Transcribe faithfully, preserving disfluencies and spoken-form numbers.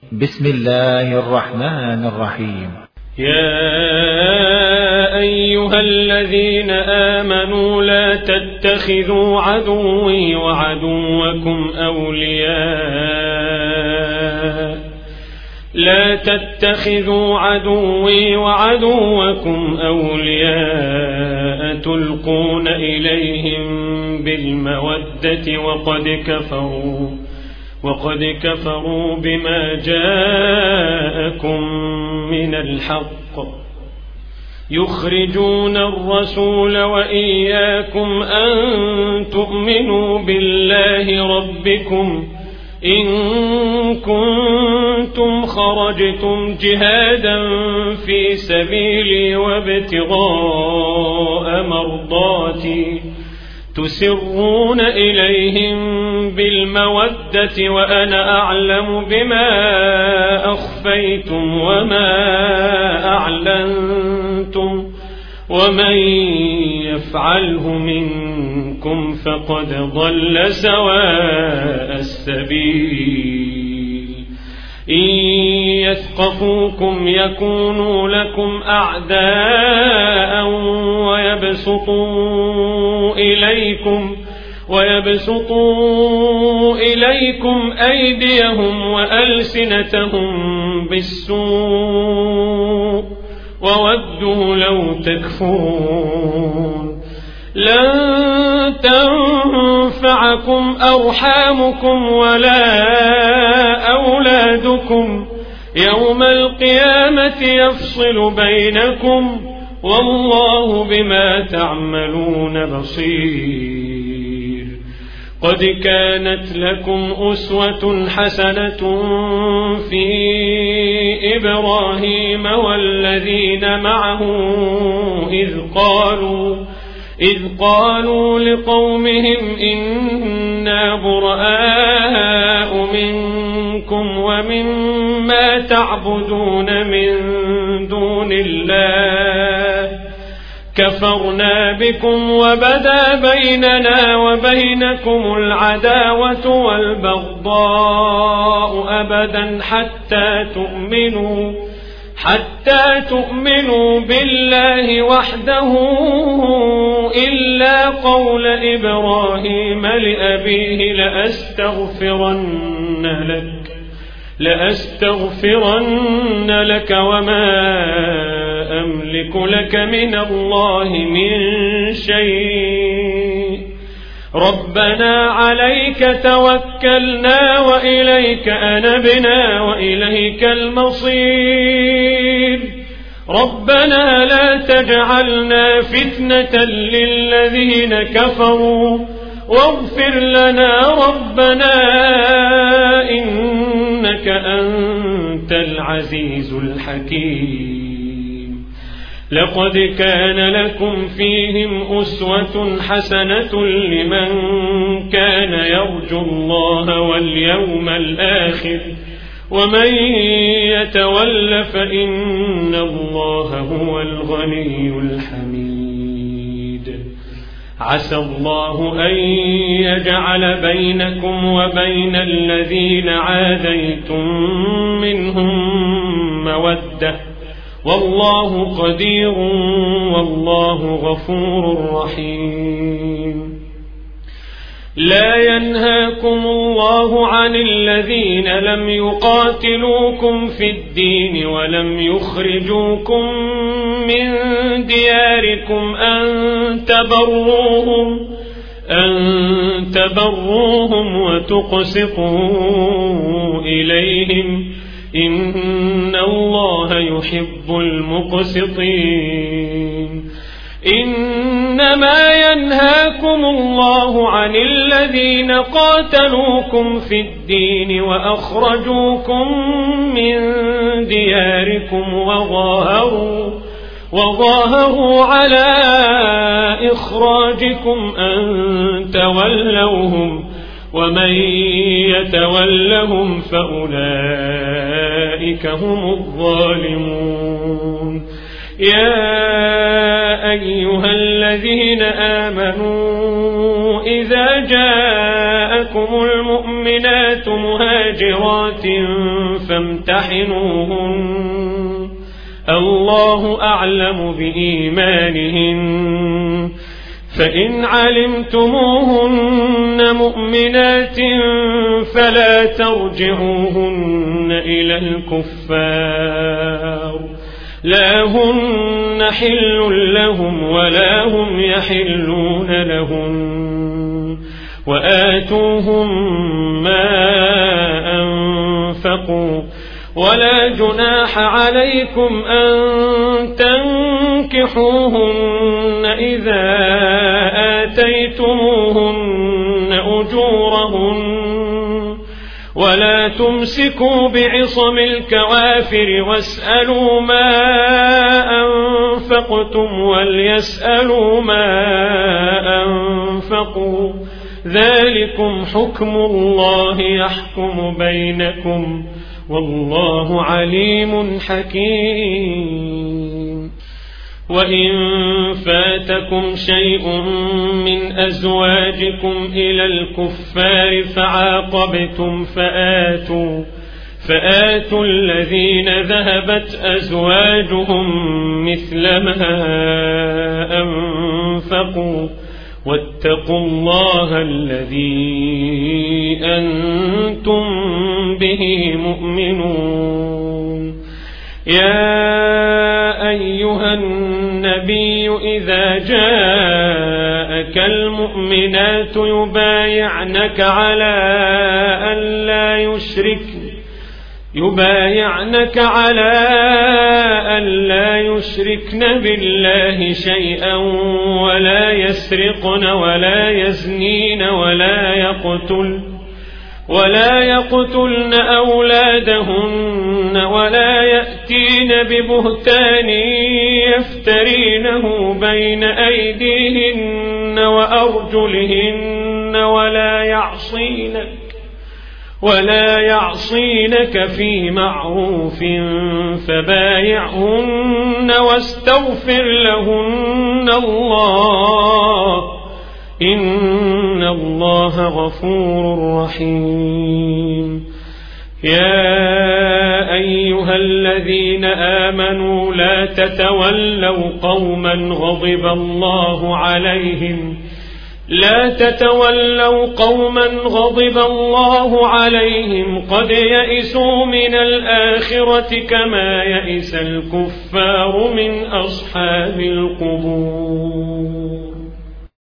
بسم الله الرحمن الرحيم. يا أيها الذين آمنوا لا تتخذوا عدوي وعدوكم أولياء لا تتخذوا عدوي وعدوكم أولياء تلقون إليهم بالمودة وقد كفروا وقد كفروا بما جاءكم من الحق يخرجون الرسول وإياكم أن تؤمنوا بالله ربكم إن كنتم خرجتم جهادا في سبيلي وابتغاء مرضاتي تسرون إليهم بالمودة وأنا أعلم بما أخفيتم وما أعلنتم ومن يفعله منكم فقد ضل سواء السبيل إن يثقفوكم يكونوا لكم أعداء ويبسطوا إليكم ويبسطوا إليكم أيديهم وألسنتهم بالسوء وودوا لو تكفرون لن تنفعكم أرحامكم ولا أولادكم يوم القيامة يفصل بينكم والله بما تعملون بصير. قد كانت لكم أسوة حسنة في إبراهيم والذين معه إذ قالوا إذ قالوا لقومهم إنا براء منكم ومما تعبدون من دون الله كفرنا بكم وبدا بيننا وبينكم العداوة والبغضاء أبدا حتى تؤمنوا حتى تؤمنوا بالله وحده إلا قول إبراهيم لأبيه لأستغفرن لك لأستغفرن لك وما أملك لك من الله من شيء ربنا عليك توكلنا وإليك أنبنا وإليك المصير ربنا لا تجعلنا فتنة للذين كفروا واغفر لنا ربنا إنك أنت العزيز الحكيم. لقد كان لكم فيهم أسوة حسنة لمن كان يرجو الله واليوم الآخر ومن يتول فإن الله هو الغني الحميد. عسى الله أن يجعل بينكم وبين الذين عاديتم منهم مودة والله قدير والله غفور رحيم. لا ينهاكم الله عن الذين لم يقاتلوكم في الدين ولم يخرجوكم من دياركم أن تبروهم أن تبروهم وتقسطوا إليهم إن الله يحب المقسطين. إنما ينهاكم الله عن الذين قاتلوكم في الدين وأخرجوكم من دياركم وظاهروا وظاهروا على إخراجكم أن تولوهم ومن يتولهم فأولئك هم الظالمون. يا أيها الذين آمنوا إذا جاءكم المؤمنون المؤمنات مهاجرات فامتحنوهن الله أعلم بإيمانهن فإن علمتموهن مؤمنات فلا ترجعوهن إلى الكفار لا هن حل لهم ولا هم يحلون لهم وآتوهم ما أنفقوا ولا جناح عليكم أن تنكحوهن إذا آتيتموهن أجورهن ولا تمسكوا بعصم الكوافر واسألوا ما أنفقتم وليسألوا ما أنفقوا ذلكم حكم الله يحكم بينكم والله عليم حكيم وإن فاتكم شيء من أزواجكم إلى الكفار فعاقبتم فآتوا فآتوا الذين ذهبت أزواجهم مثل ما أنفقوا واتقوا الله الذي أنتم به مؤمنون يا أيها النبي إذا جاءك المؤمنات يبايعنك على أن لا يشركن يبايعنك على أن لا يشركن بالله شيئا ولا يسرقن ولا يزنين ولا يقتل ولا يقتلن أولادهن ولا يأتين ببهتان يفترينه بين أيديهن وأرجلهن ولا يعصينك ولا يعصينك في معروف فبايعهن واستغفر لهن الله إن الله غفور رحيم يا أيها الذين آمنوا لا تتولوا قوما غضب الله عليهم لا تتولوا قوما غضب الله عليهم قد يئسوا من الآخرة كما يئس الكفار من أصحاب القبور